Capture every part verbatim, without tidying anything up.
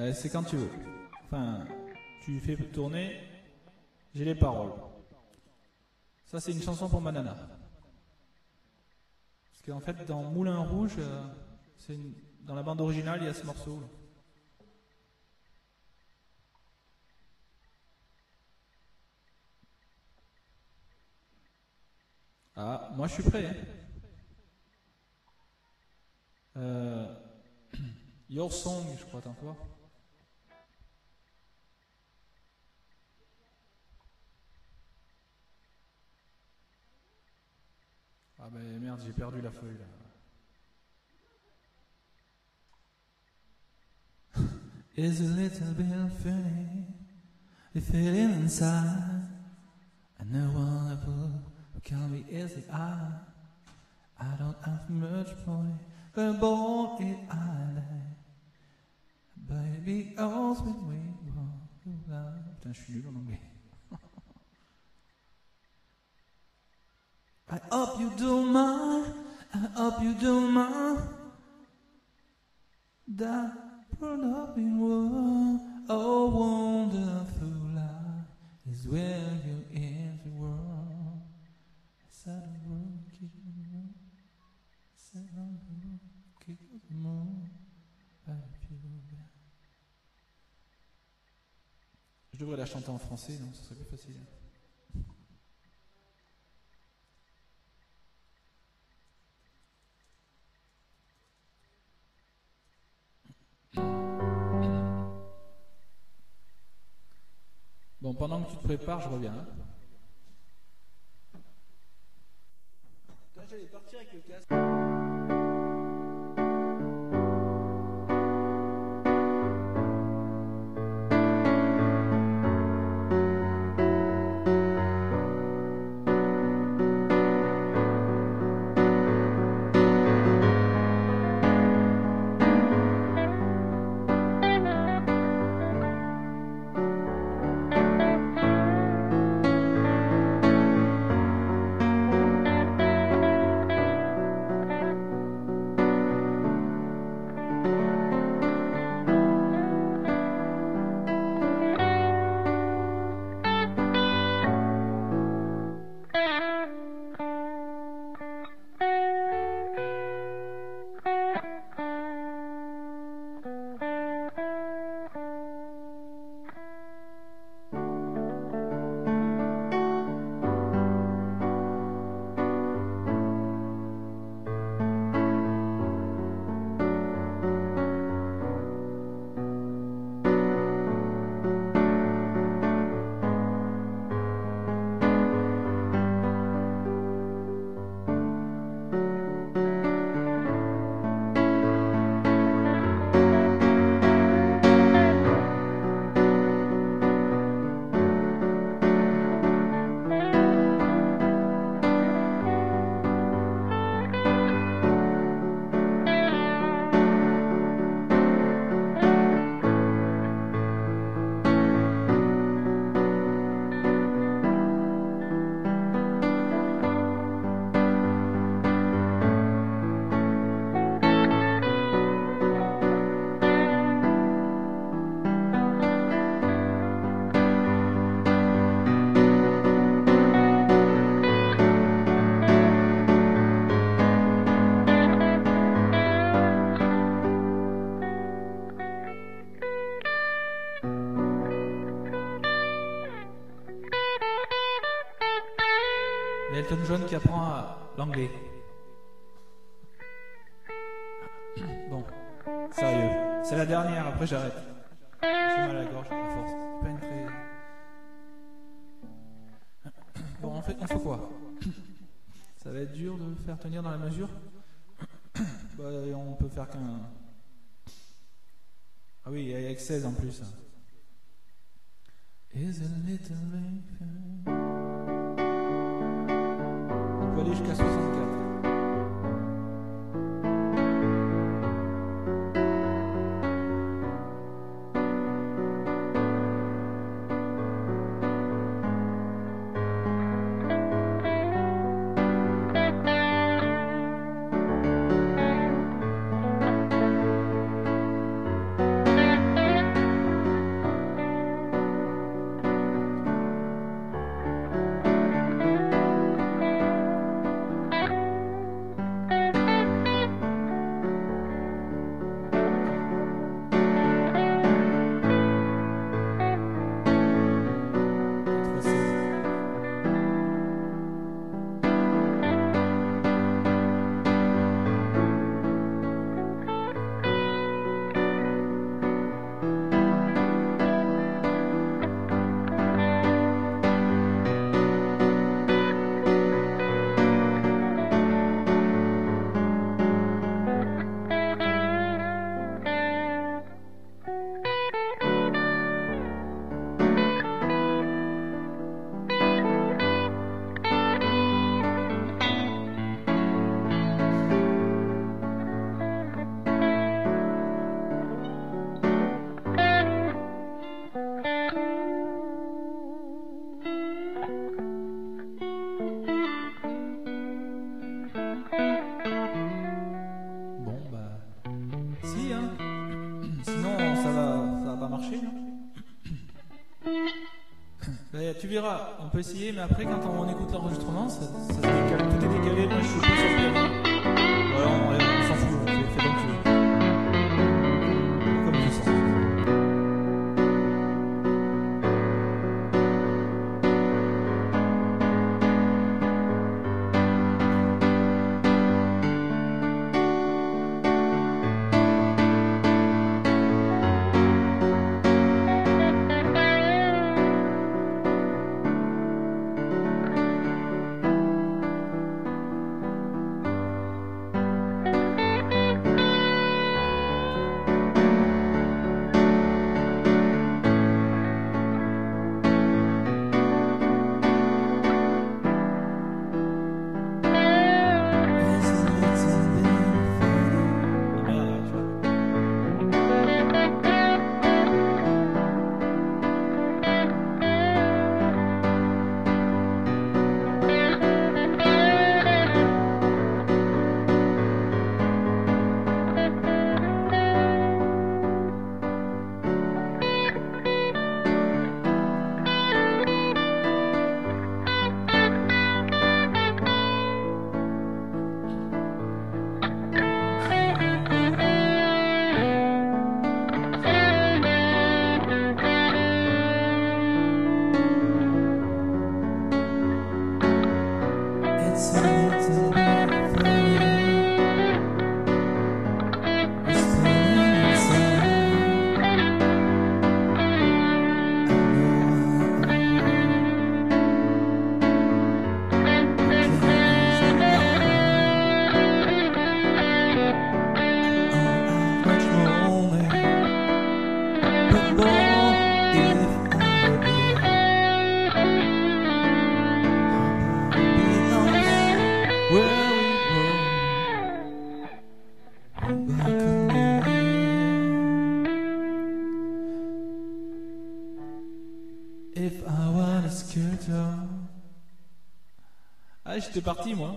Euh, c'est quand tu veux. Enfin, tu fais tourner, j'ai les paroles. Ça, c'est une chanson pour ma nana. Parce qu'en fait, dans Moulin Rouge, euh, c'est une- dans la bande originale, il y a ce morceau. Là. Ah, moi je suis prêt. Hein. Euh, Your Song, je crois, attends, toi. Ah ben merde, j'ai perdu la feuille là. It's a little bit funny, the feeling inside, and no one ever can be easy. I, I don't have much money, but boy, it I like. Baby, all's when we walk around. Putain, je suis nul en anglais. I hope you don't mind, I hope you don't mind that brought-up-in world. Oh, wonderful life is where you in the world. I said the world, keep the moon. I said the world, keep the moon. Je devrais la chanter en français, non? Ce serait plus facile. Bon, pendant que tu te prépares, je reviens. Hein. J'allais partir avec le casque. Il y a Elton John qui apprend l'anglais. Bon, sérieux. C'est la dernière, après j'arrête. J'ai mal à la gorge, à force. C'est pas une très... Bon, en fait, on fait quoi? Ça va être dur de le faire tenir dans la mesure. Bah, on peut faire qu'un... Ah oui, il y a seize en plus. Is a little bit... On peut aller jusqu'à soixante-quatre. verras, on peut essayer, mais après, quand on écoute l'enregistrement, ça, ça se décale. Tout est décalé, moi je suis pas sur le piano. Voilà, on, on s'en fout, fais, fais comme tu veux. Comme tu sens. If I were a sculptor. Ah, j'étais parti, moi.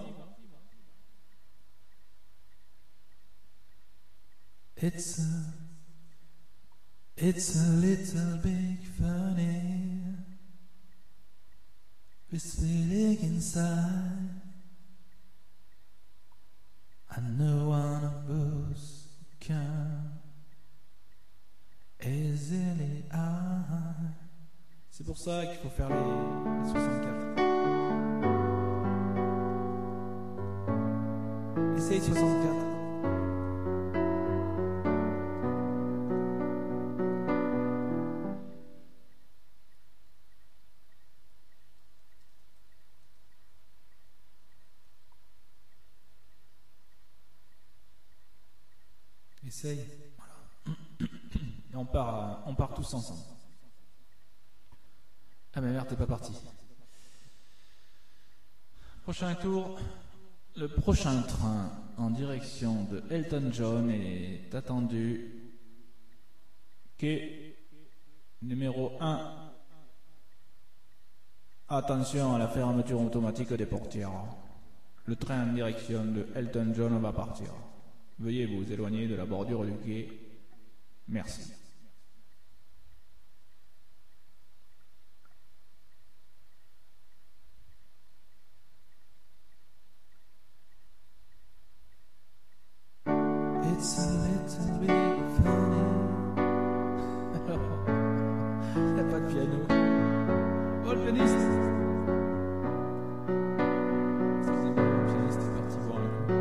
It's a, it's a little bit funny, this feeling inside. I know one of us can easily hide. C'est pour ça qu'il faut faire les, les soixante-quatre. Essaye soixante-quatre. Essaye. Voilà. Et on part, on part tous ensemble. Ah mais merde, t'es pas parti. Prochain tour, le prochain train en direction de Elton John est attendu. Quai numéro un. Attention à la fermeture automatique des portières. Le train en direction de Elton John va partir. Veuillez vous éloigner de la bordure du quai. Merci. It's a little bit funny. Il n'y a pas de piano. Oh, le pianiste. Excusez-moi, le pianiste est parti voir un coup.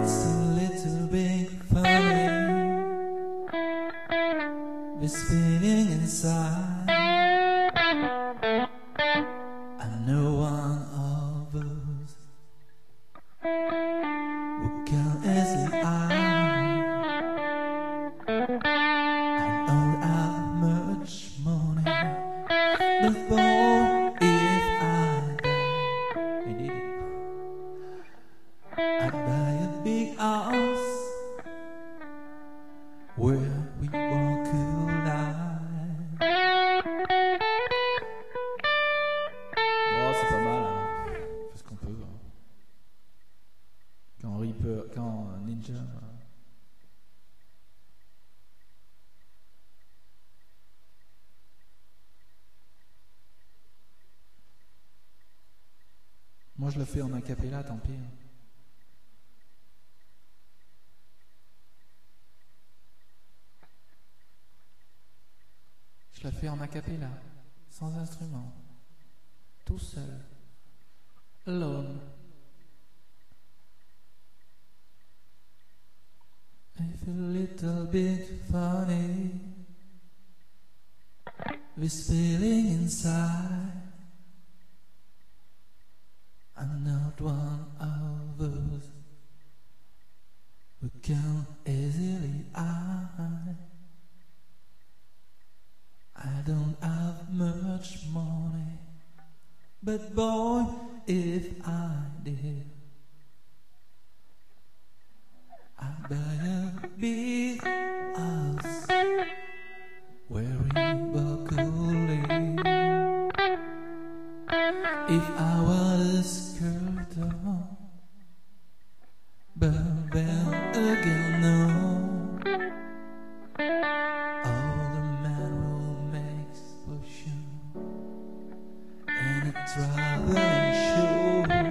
It's a little bit funny, this feeling inside. I know one of us who can easily I. I don't have much money, but boy, if I die, I did it. I'd buy a big house where we all could lie. Bon, c'est pas mal, hein. On fait ce qu'on peut. Hein. Quand Reaper, quand Ninja. Voilà. Moi je le fais en a cappella, tant pis. Hein. Je la fais en a cappella, sans instrument, tout seul, alone. I feel a little bit funny, this feeling inside. I'm not one of us who can easily hide. I don't have much money, but boy, if I did, I'd buy a big house where we both could live. If I was curtain, but then again, no. All the man who makes potion in a traveling show.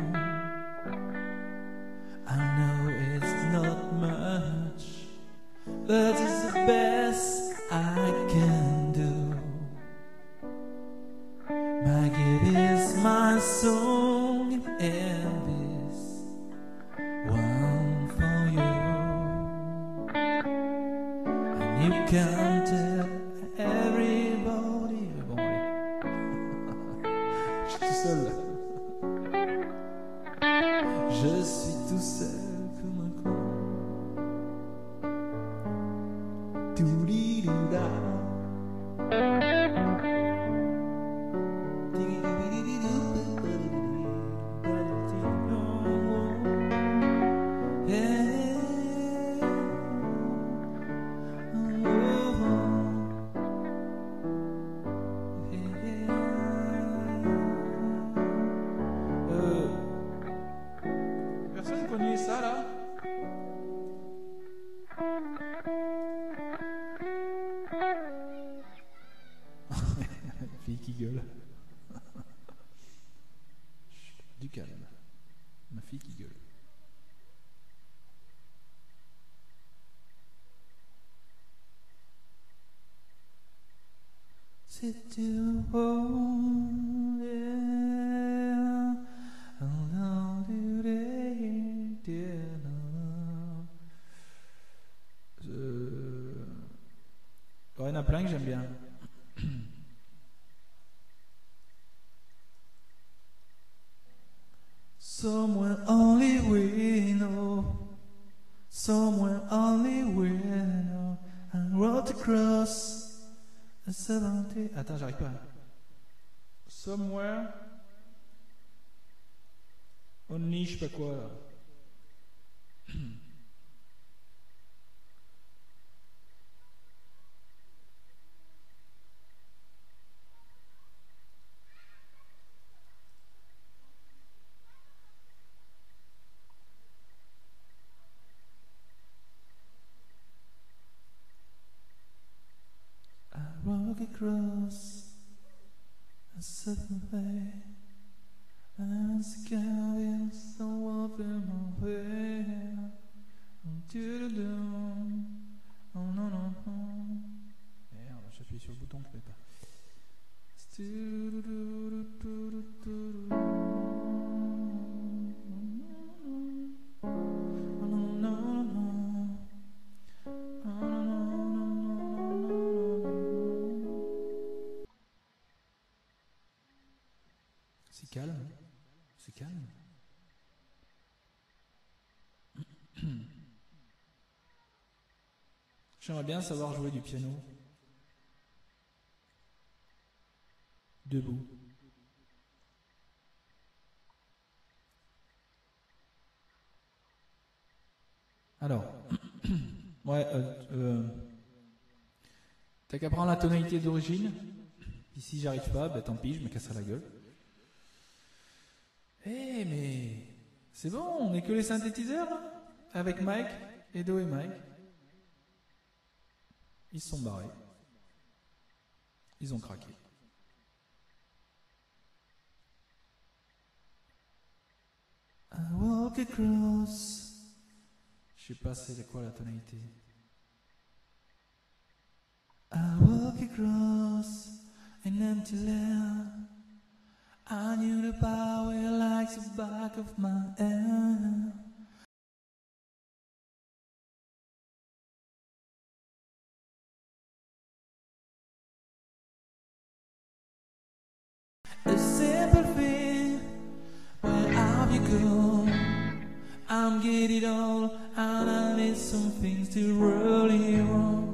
I know it's not much, but it's the best I can do. My gift is my song and this one for you. And you can tell everybody. Bon, allez. Je suis tout seul là. Je suis tout seul comme un con. Douli-dou-da. Fille qui gueule. Du calme. Ma fille qui gueule. Si tu voulais, il y en a plein que j'aime bien. Somewhere only we know, somewhere only we know, and wrote across a seventy. Attends, j'arrive pas. Somewhere only, je sais pas quoi là. Walk across a certain way, and scaring someone from away. Oh non, non, non. Merde, j'appuie sur le bouton que je ne pas. Oh non, non. calme. C'est calme. J'aimerais bien savoir jouer du piano. Debout. Alors, ouais, euh, euh, t'as qu'à prendre la tonalité d'origine. Puis si j'arrive pas, ben tant pis, je me casserai la gueule. Eh mais c'est bon, on n'est que les synthétiseurs là, avec Mike, Edo et Mike. Ils se sont barrés. Ils ont craqué. I walk across. Je sais pas c'est quoi la tonalité. I walk across an empty land. I knew the power like the back of my hand. A simple thing, where have you gone? I'm getting old and I need some things to really want.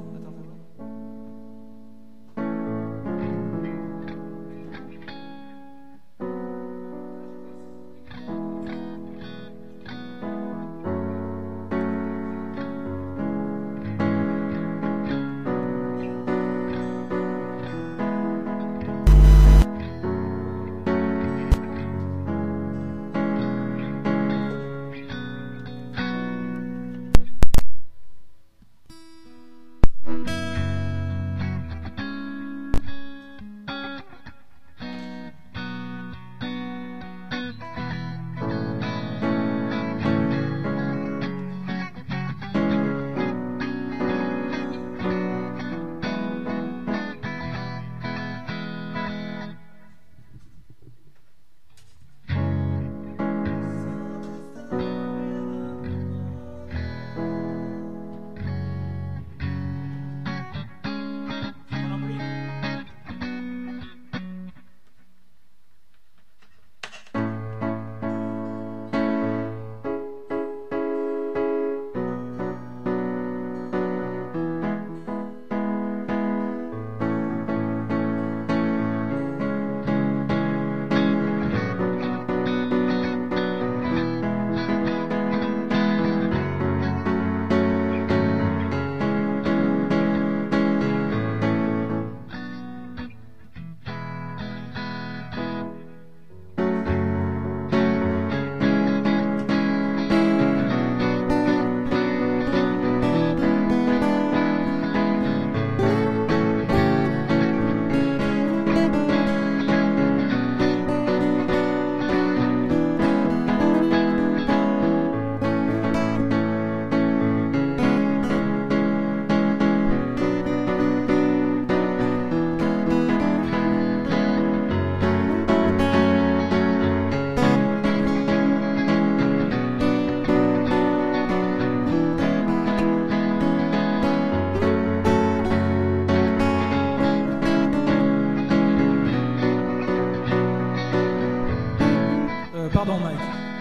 Pardon, Mike.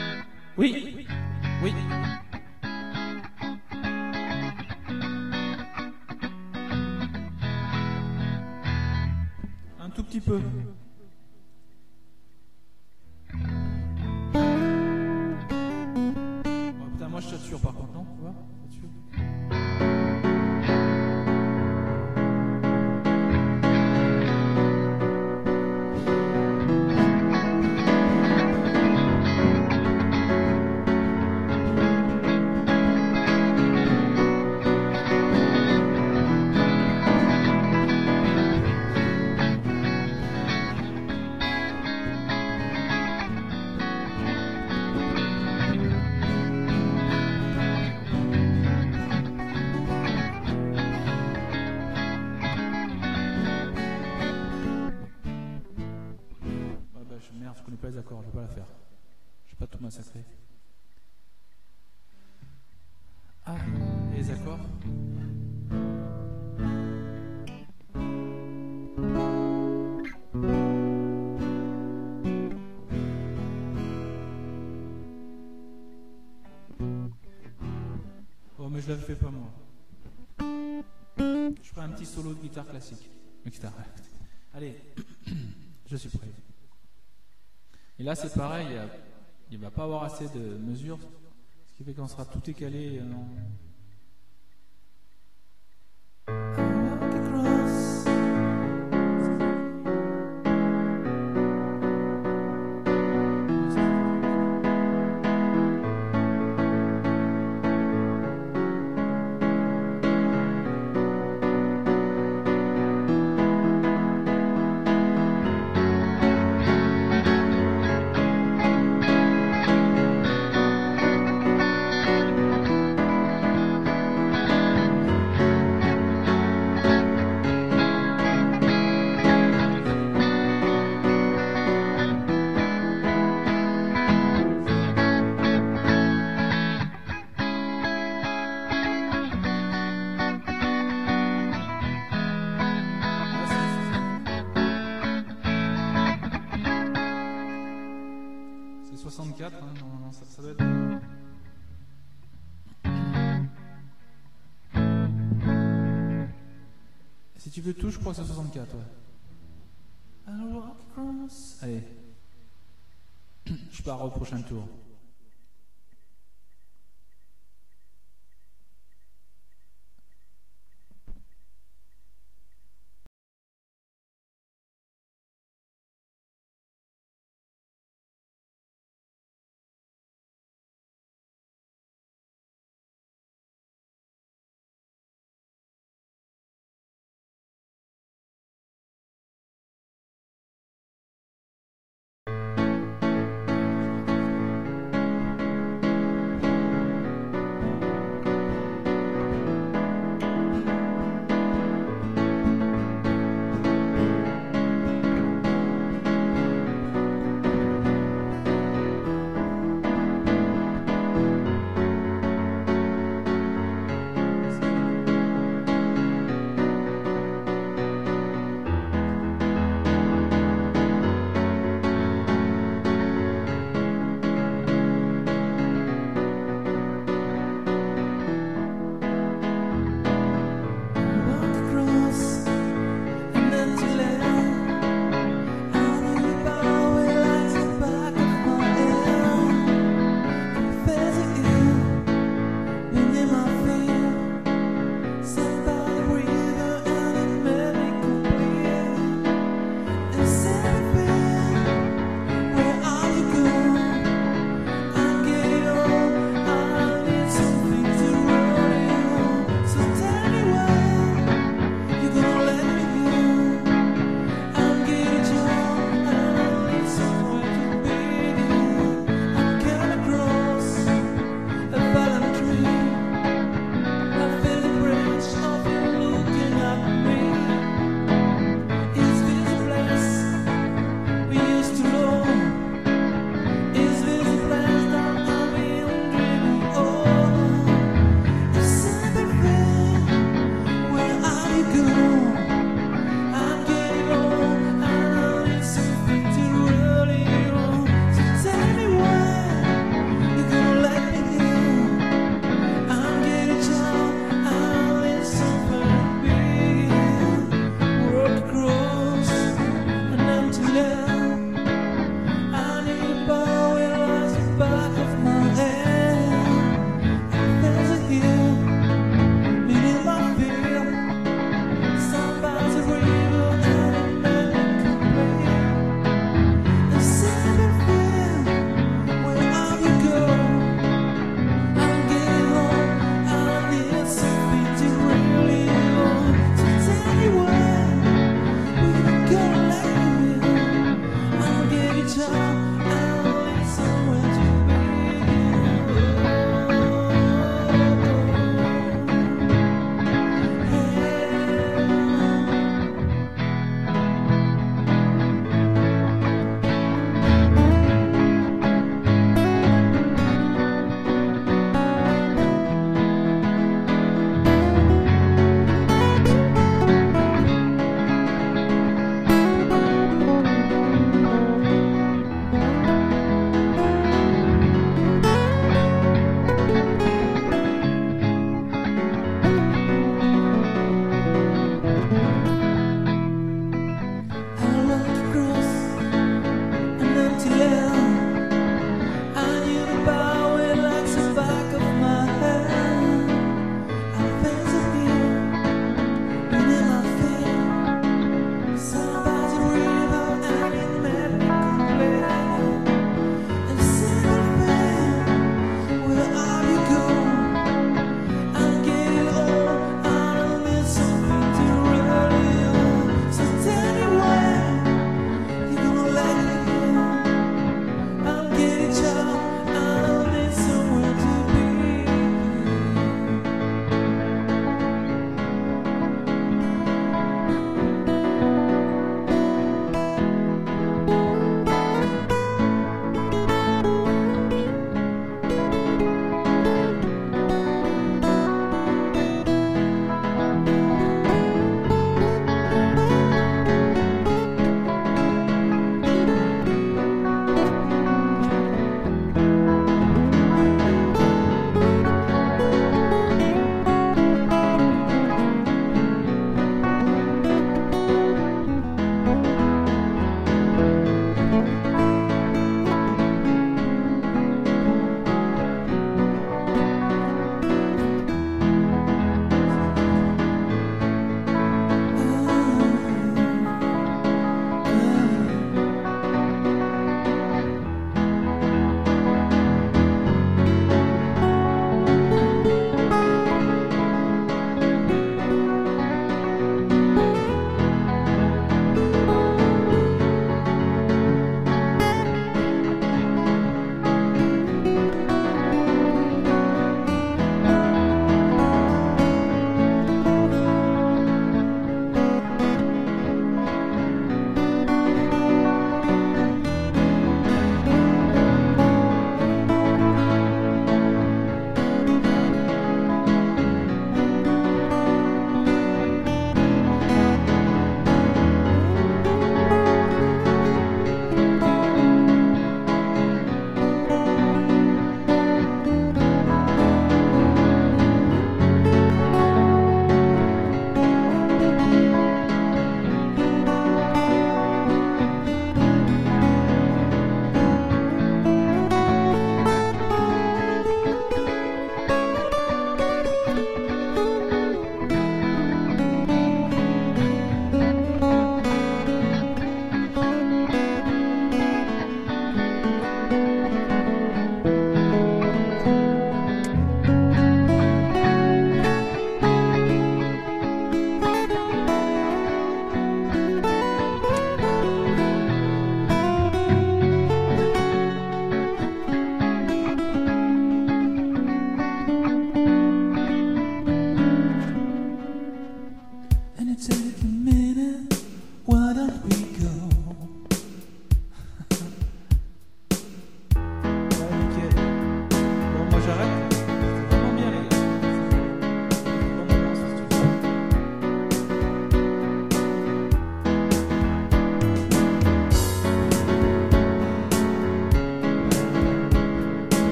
Oui, oui. Un tout petit peu. Oh, putain, moi je sature par contre, non? Tu vois? Sature. Merde, je connais pas les accords, je vais pas la faire. Je vais pas tout massacrer. Ah, et les accords. Oh, mais je la fais pas moi. Je ferai un petit solo de guitare classique. De guitare. Allez, je suis prêt. Et là, c'est pareil, il ne va pas avoir assez de mesures, ce qui fait qu'on sera tout écalé. En... soixante-quatre, hein, normalement, ça, ça doit être... Si tu veux tout, je crois que c'est soixante-quatre, ouais. I'll walk across. Allez. Je pars au prochain tour.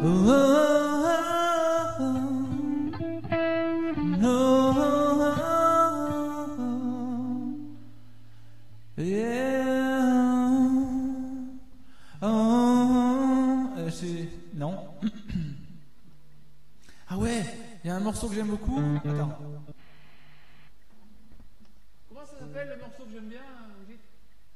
Oh, oh, no, yeah, oh, euh, c'est... non. Ah ouais, il y a un morceau que j'aime beaucoup. Attends. Comment ça s'appelle le morceau que j'aime bien, vous dites?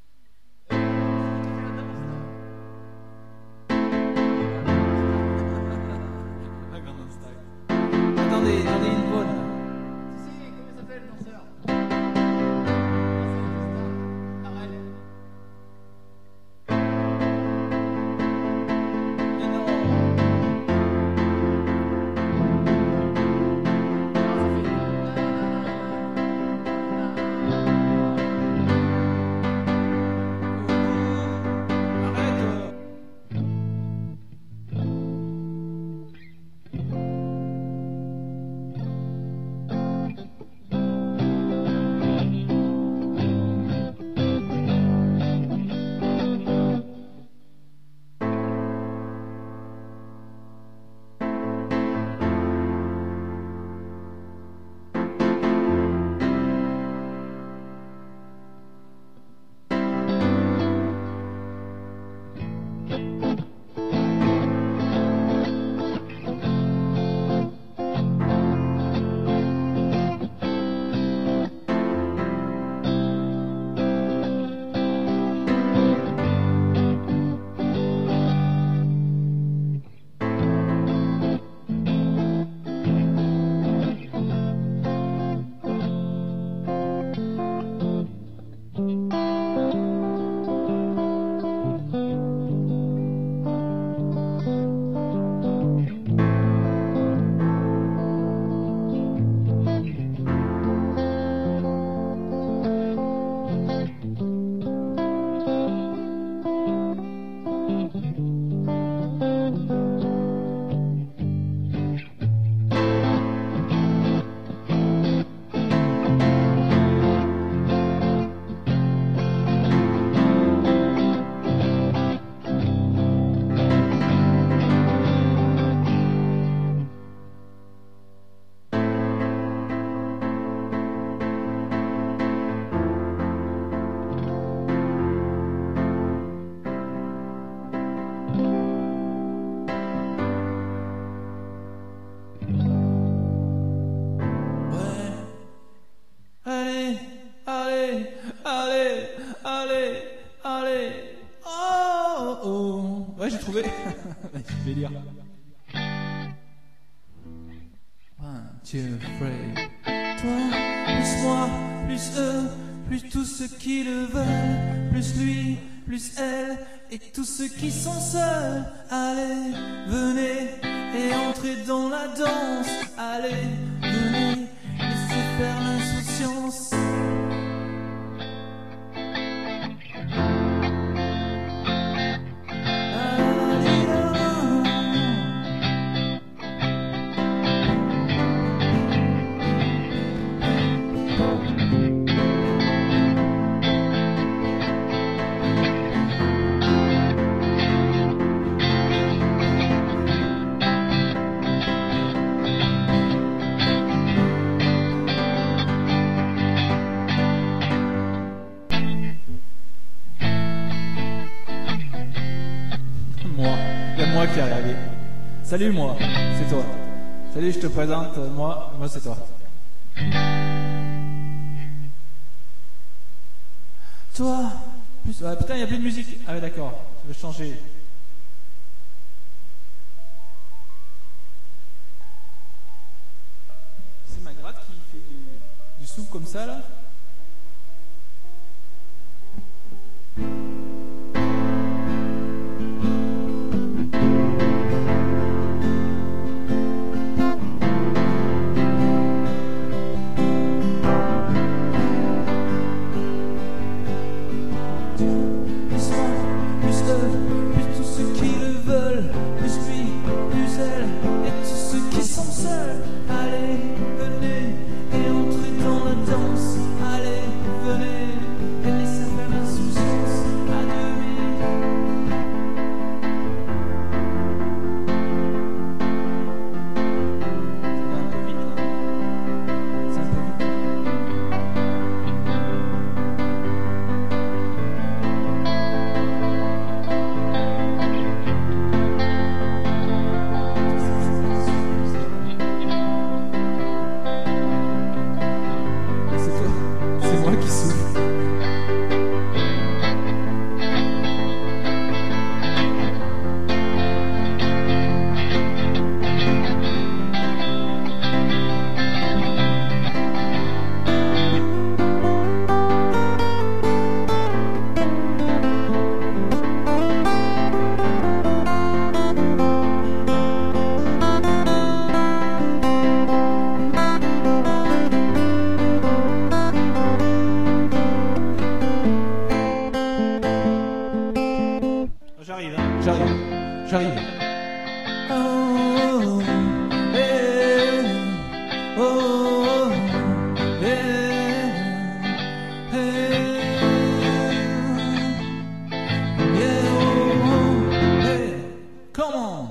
Attendez, attendez une bonne. Si, si, comment s'appelle le danseur? Arrête. Mais non. Je vais lire. One, two, three. Toi, plus moi, plus eux, plus tous ceux qui le veulent, plus lui, plus elle, et tous ceux qui sont seuls. Allez, venez et entrez dans la danse. Allez, venez, laissez faire l'insouciance. Moi qui est arrivé. Salut moi, c'est toi. Salut, je te présente, moi, moi c'est toi. Toi, plus... Ah, putain, il n'y a plus de musique. Ah ouais, d'accord, je vais changer. C'est ma gratte qui fait du, du souffle comme ça là. Allez, venez et entrez dans la danse. Oh, yeah. Oh, yeah. Hey. Yeah, oh, oh, hey. Come on.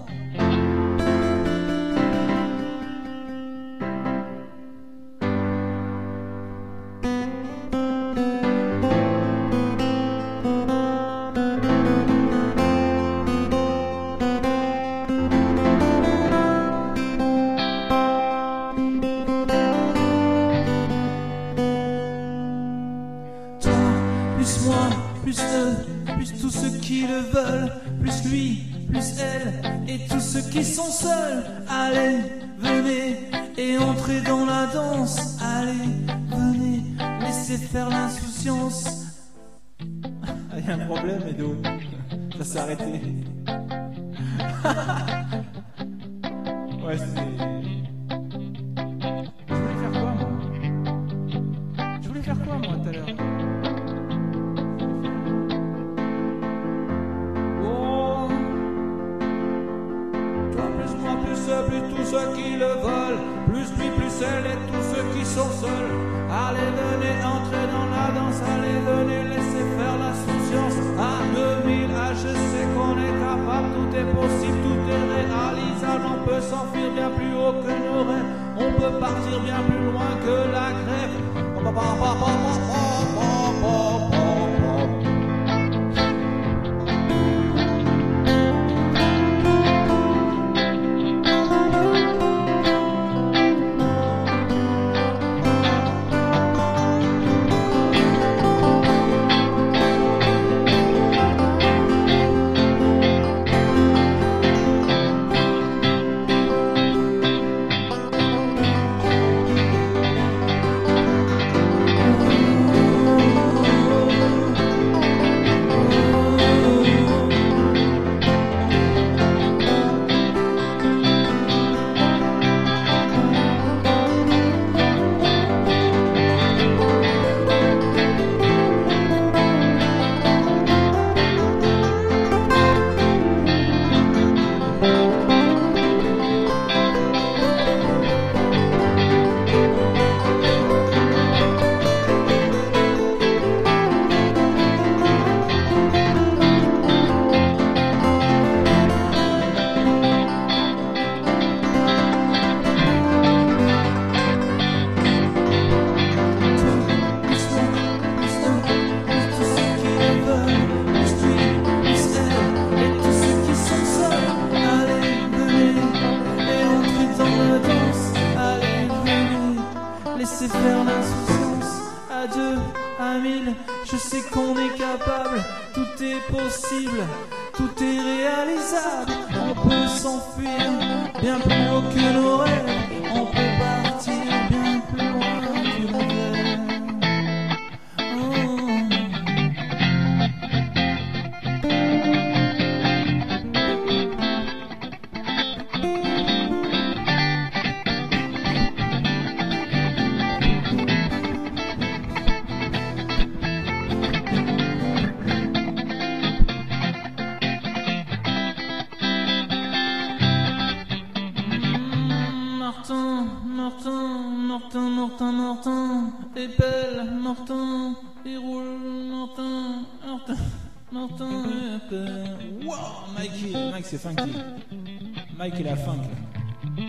Plus moi, plus eux, plus tous ceux qui le veulent, plus lui, plus elle, et tous ceux qui sont seuls. Allez, venez et entrez dans la danse. Allez, venez, laissez faire l'insouciance. Ah, y a un problème, Edo. Ça s'est arrêté. Ouais, c'est... Je voulais faire quoi, moi Je voulais faire quoi, moi, tout à l'heure plus tous ceux qui le veulent, plus lui, plus elle et tous ceux qui sont seuls. Allez, venez, entrez dans la danse, allez, venez, laissez faire l'insouciance. À deux mille, ah, je sais qu'on est capable, tout est possible, tout est réalisable. On peut s'enfuir bien plus haut que nos rêves, on peut partir bien plus loin que la grève. Laissez faire l'insouciance. À deux, à mille, je sais qu'on est capable. Tout est possible, tout est réalisable. On peut s'enfuir bien plus haut que nos rêves. On peut partir bien plus loin que nos rêves. Oh. Martin, Martin, Martin, Martin, épelle, Martin, il roule, Martin, Martin, Martin, épelle. Wow, Mikey, Mike c'est funky. Mike il a funk là.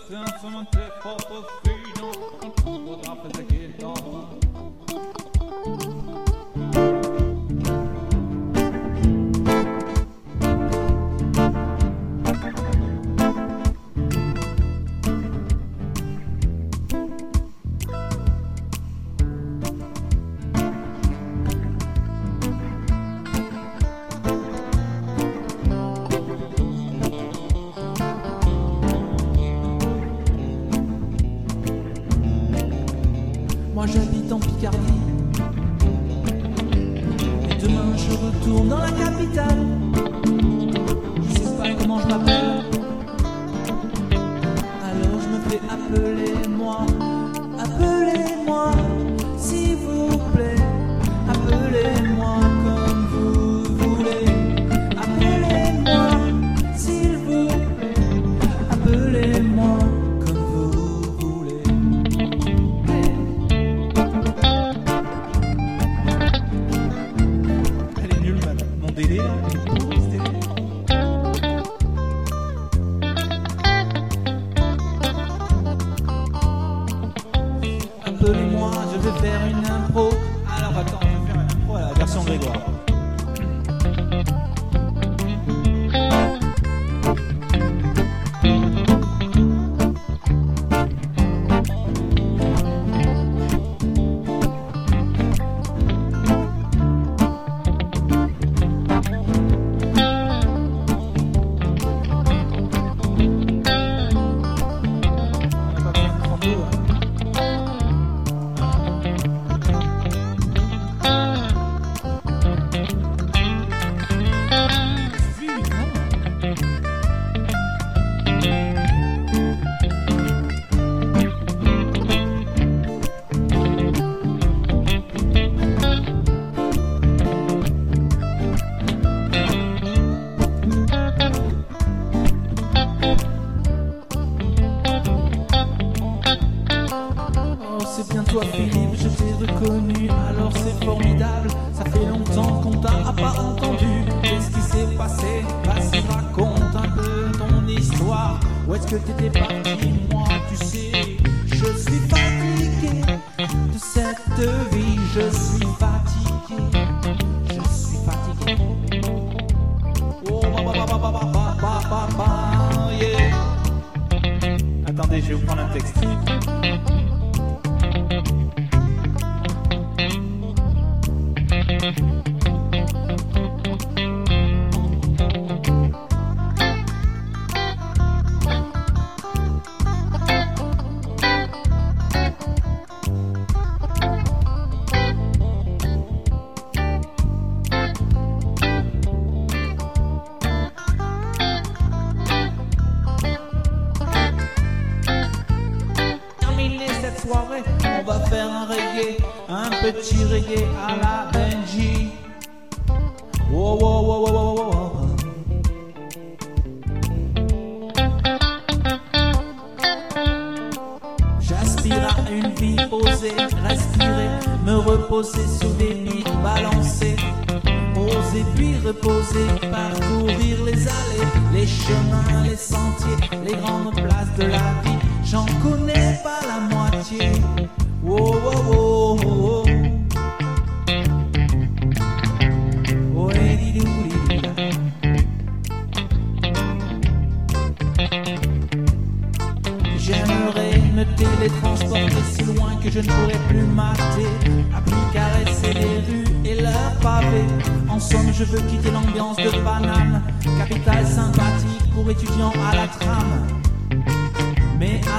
som inte får på fyran och därför säkert idag. Moi j'habite en Picardie et demain je retourne dans la capitale. Je sais pas comment je m'appelle, alors je me fais appeler moi. Appelez-moi s'il vous plaît, appelez-moi comme vous voulez. Appelez-moi s'il vous plaît, appelez-moi comme vous voulez. Elle est nulle, mon délire. Appelez-moi, je vais faire une impro. Alors attends, je vais faire une impro à la version Grégoire. C'est bien toi Philippe, je t'ai reconnu, alors c'est formidable. Ça fait longtemps qu'on t'a pas entendu. Qu'est-ce qui s'est passé? Vas-y raconte un peu ton histoire. Où est-ce que t'étais parti? Moi tu sais, je suis fatigué de cette vie. Je suis fatigué, je suis fatigué. Oh ba ba ba ba ba ba ba ba ba yeah. Attendez, je vais vous prendre un texte. Soirée, on va faire un reggae, un petit reggae à la Benji. Wow, wow, wow, wow, wow, wow. J'aspire à une vie posée, respirer, me reposer sous des nids balancés. Oser puis reposer, parcourir les allées, les chemins, les sentiers, les grandes places de la vie. J'en connais pas la moitié. Oh, oh, oh, oh, oh. Oh, eh, di, di, di, di. J'aimerais me télétransporter si loin que je ne pourrais plus mater, à plus caresser les rues et leurs pavés. En somme, je veux quitter l'ambiance de Paname, capitale sympathique pour étudiants à la trame. Mais